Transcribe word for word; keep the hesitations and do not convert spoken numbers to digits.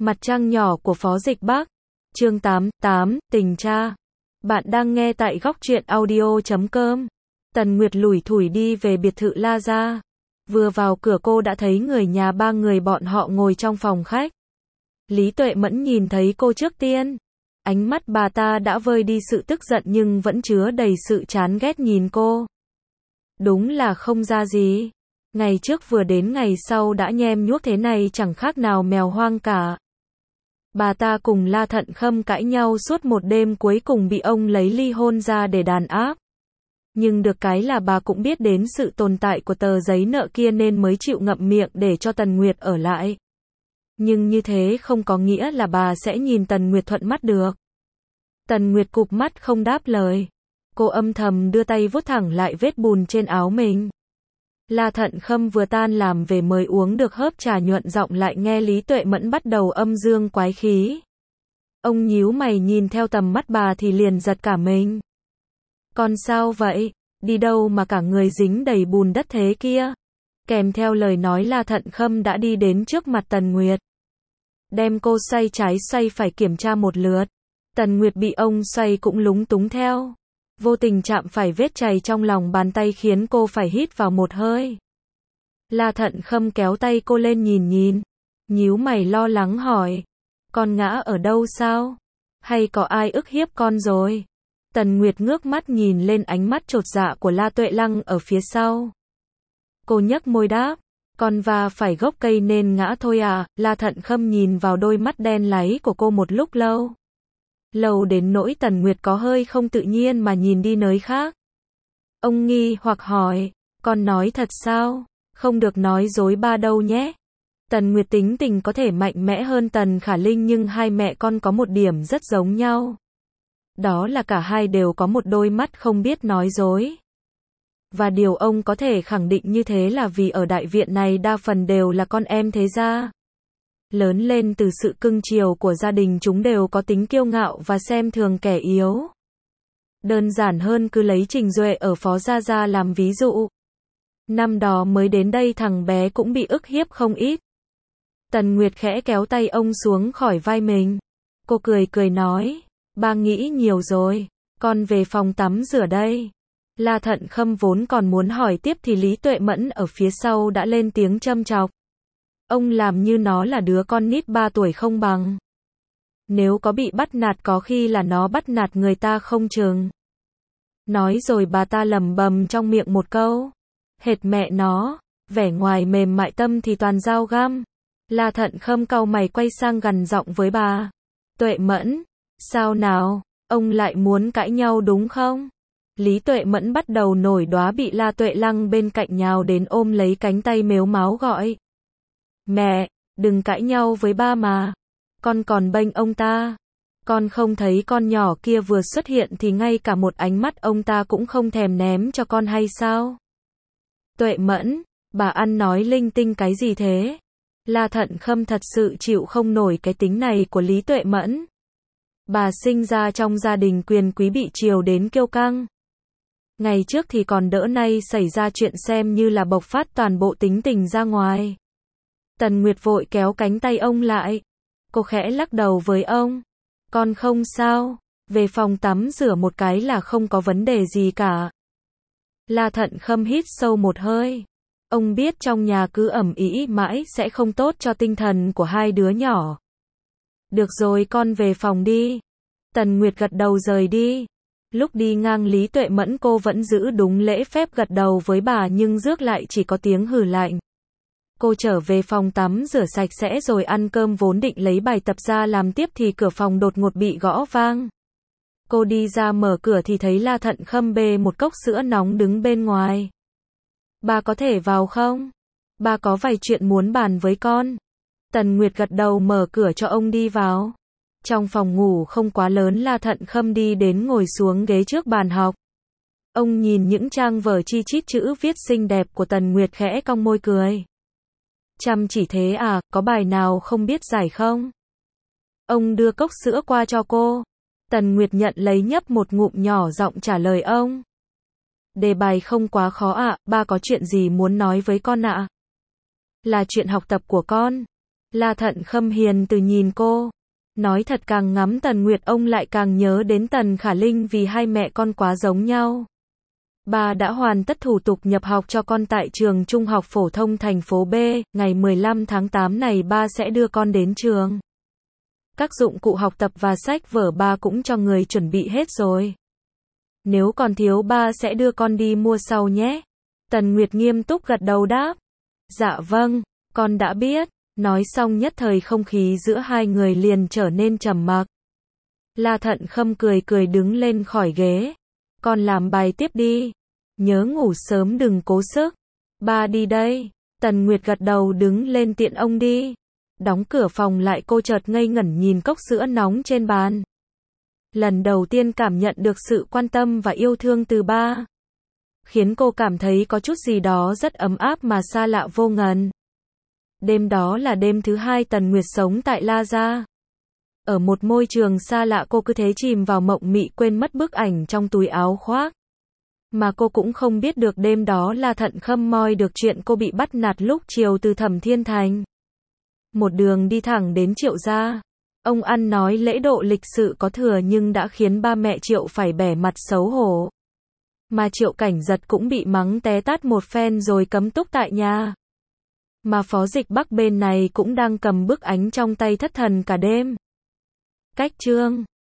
Mặt trăng nhỏ của Phó Dịch Bắc. Chương tám, tám, tình cha. Bạn đang nghe tại góc truyện audio chấm com. Tần Nguyệt lủi thủi đi về biệt thự La Gia. Vừa vào cửa cô đã thấy người nhà ba người bọn họ ngồi trong phòng khách. Lý Tuệ Mẫn nhìn thấy cô trước tiên. Ánh mắt bà ta đã vơi đi sự tức giận nhưng vẫn chứa đầy sự chán ghét nhìn cô. Đúng là không ra gì. Ngày trước vừa đến ngày sau đã nhem nhuốc thế này chẳng khác nào mèo hoang cả. Bà ta cùng La Thận Khâm cãi nhau suốt một đêm cuối cùng bị ông lấy ly hôn ra để đàn áp. Nhưng được cái là bà cũng biết đến sự tồn tại của tờ giấy nợ kia nên mới chịu ngậm miệng để cho Tần Nguyệt ở lại. Nhưng như thế không có nghĩa là bà sẽ nhìn Tần Nguyệt thuận mắt được. Tần Nguyệt cụp mắt không đáp lời. Cô âm thầm đưa tay vuốt thẳng lại vết bùn trên áo mình. La Thận Khâm vừa tan làm về mới uống được hớp trà nhuận giọng lại nghe Lý Tuệ Mẫn bắt đầu âm dương quái khí. Ông nhíu mày nhìn theo tầm mắt bà thì liền giật cả mình. Con sao vậy? Đi đâu mà cả người dính đầy bùn đất thế kia? Kèm theo lời nói La Thận Khâm đã đi đến trước mặt Tần Nguyệt. Đem cô xoay trái xoay phải kiểm tra một lượt. Tần Nguyệt bị ông xoay cũng lúng túng theo. Vô tình chạm phải vết chày trong lòng bàn tay khiến cô phải hít vào một hơi. La Thận Khâm kéo tay cô lên nhìn nhìn. Nhíu mày lo lắng hỏi. Con ngã ở đâu sao? Hay có ai ức hiếp con rồi? Tần Nguyệt ngước mắt nhìn lên ánh mắt chột dạ của La Tuệ Lăng ở phía sau. Cô nhếch môi đáp. Con va phải gốc cây nên ngã thôi à? La Thận Khâm nhìn vào đôi mắt đen láy của cô một lúc lâu. Lâu đến nỗi Tần Nguyệt có hơi không tự nhiên mà nhìn đi nơi khác. Ông nghi hoặc hỏi, con nói thật sao? Không được nói dối ba đâu nhé. Tần Nguyệt tính tình có thể mạnh mẽ hơn Tần Khả Linh nhưng hai mẹ con có một điểm rất giống nhau. Đó là cả hai đều có một đôi mắt không biết nói dối. Và điều ông có thể khẳng định như thế là vì ở đại viện này đa phần đều là con em thế gia. Lớn lên từ sự cưng chiều của gia đình chúng đều có tính kiêu ngạo và xem thường kẻ yếu. Đơn giản hơn cứ lấy Trình Duệ ở Phó Gia Gia làm ví dụ. Năm đó mới đến đây thằng bé cũng bị ức hiếp không ít. Tần Nguyệt khẽ kéo tay ông xuống khỏi vai mình. Cô cười cười nói, ba nghĩ nhiều rồi, con về phòng tắm rửa đây. La Thận Khâm vốn còn muốn hỏi tiếp thì Lý Tuệ Mẫn ở phía sau đã lên tiếng châm chọc. Ông làm như nó là đứa con nít ba tuổi không bằng. Nếu có bị bắt nạt có khi là nó bắt nạt người ta không chừng. Nói rồi bà ta lẩm bẩm trong miệng một câu. Hệt mẹ nó, vẻ ngoài mềm mại tâm thì toàn dao găm. La Thận Khâm cau mày quay sang gằn giọng với bà. Tuệ Mẫn, sao nào, ông lại muốn cãi nhau đúng không? Lý Tuệ Mẫn bắt đầu nổi đoá bị La Tuệ Lăng bên cạnh nhào đến ôm lấy cánh tay mếu máo gọi. Mẹ, đừng cãi nhau với ba mà. Con còn bênh ông ta. Con không thấy con nhỏ kia vừa xuất hiện thì ngay cả một ánh mắt ông ta cũng không thèm ném cho con hay sao? Tuệ Mẫn, bà ăn nói linh tinh cái gì thế? La Thận Khâm thật sự chịu không nổi cái tính này của Lý Tuệ Mẫn. Bà sinh ra trong gia đình quyền quý bị chiều đến kiêu căng. Ngày trước thì còn đỡ, nay xảy ra chuyện xem như là bộc phát toàn bộ tính tình ra ngoài. Tần Nguyệt vội kéo cánh tay ông lại. Cô khẽ lắc đầu với ông. Con không sao, về phòng tắm rửa một cái là không có vấn đề gì cả. La Thận Khâm hít sâu một hơi. Ông biết trong nhà cứ ầm ĩ mãi sẽ không tốt cho tinh thần của hai đứa nhỏ. Được rồi, con về phòng đi. Tần Nguyệt gật đầu rời đi. Lúc đi ngang Lý Tuệ Mẫn cô vẫn giữ đúng lễ phép gật đầu với bà nhưng rước lại chỉ có tiếng hừ lạnh. Cô trở về phòng tắm rửa sạch sẽ rồi ăn cơm, vốn định lấy bài tập ra làm tiếp thì cửa phòng đột ngột bị gõ vang. Cô đi ra mở cửa thì thấy La Thận Khâm bê một cốc sữa nóng đứng bên ngoài. Bà có thể vào không? Bà có vài chuyện muốn bàn với con. Tần Nguyệt gật đầu mở cửa cho ông đi vào. Trong phòng ngủ không quá lớn, La Thận Khâm đi đến ngồi xuống ghế trước bàn học. Ông nhìn những trang vở chi chít chữ viết xinh đẹp của Tần Nguyệt khẽ cong môi cười. Chăm chỉ thế à, có bài nào không biết giải không? Ông đưa cốc sữa qua cho cô. Tần Nguyệt nhận lấy nhấp một ngụm nhỏ giọng trả lời ông. Đề bài không quá khó ạ, ba có chuyện gì muốn nói với con ạ? Là chuyện học tập của con. La Thận Khâm hiền từ nhìn cô. Nói thật càng ngắm Tần Nguyệt ông lại càng nhớ đến Tần Khả Linh vì hai mẹ con quá giống nhau. Ba đã hoàn tất thủ tục nhập học cho con tại trường Trung học phổ thông thành phố B, ngày mười lăm tháng tám này ba sẽ đưa con đến trường. Các dụng cụ học tập và sách vở ba cũng cho người chuẩn bị hết rồi. Nếu còn thiếu ba sẽ đưa con đi mua sau nhé. Tần Nguyệt nghiêm túc gật đầu đáp. Dạ vâng, con đã biết. Nói xong nhất thời không khí giữa hai người liền trở nên trầm mặc. La Thận Khâm cười cười đứng lên khỏi ghế. Con làm bài tiếp đi. Nhớ ngủ sớm đừng cố sức. Ba đi đây. Tần Nguyệt gật đầu đứng lên tiện ông đi. Đóng cửa phòng lại cô chợt ngây ngẩn nhìn cốc sữa nóng trên bàn. Lần đầu tiên cảm nhận được sự quan tâm và yêu thương từ ba. Khiến cô cảm thấy có chút gì đó rất ấm áp mà xa lạ vô ngần. Đêm đó là đêm thứ hai Tần Nguyệt sống tại La Gia. Ở một môi trường xa lạ cô cứ thế chìm vào mộng mị quên mất bức ảnh trong túi áo khoác. Mà cô cũng không biết được đêm đó là Thận Khâm moi được chuyện cô bị bắt nạt lúc chiều từ Thẩm Thiên Thành. Một đường đi thẳng đến Triệu gia. Ông ăn nói lễ độ lịch sự có thừa nhưng đã khiến ba mẹ Triệu phải bẻ mặt xấu hổ. Mà Triệu Cảnh Giật cũng bị mắng té tát một phen rồi cấm túc tại nhà. Mà Phó Dịch Bắc bên này cũng đang cầm bức ảnh trong tay thất thần cả đêm. Cách chương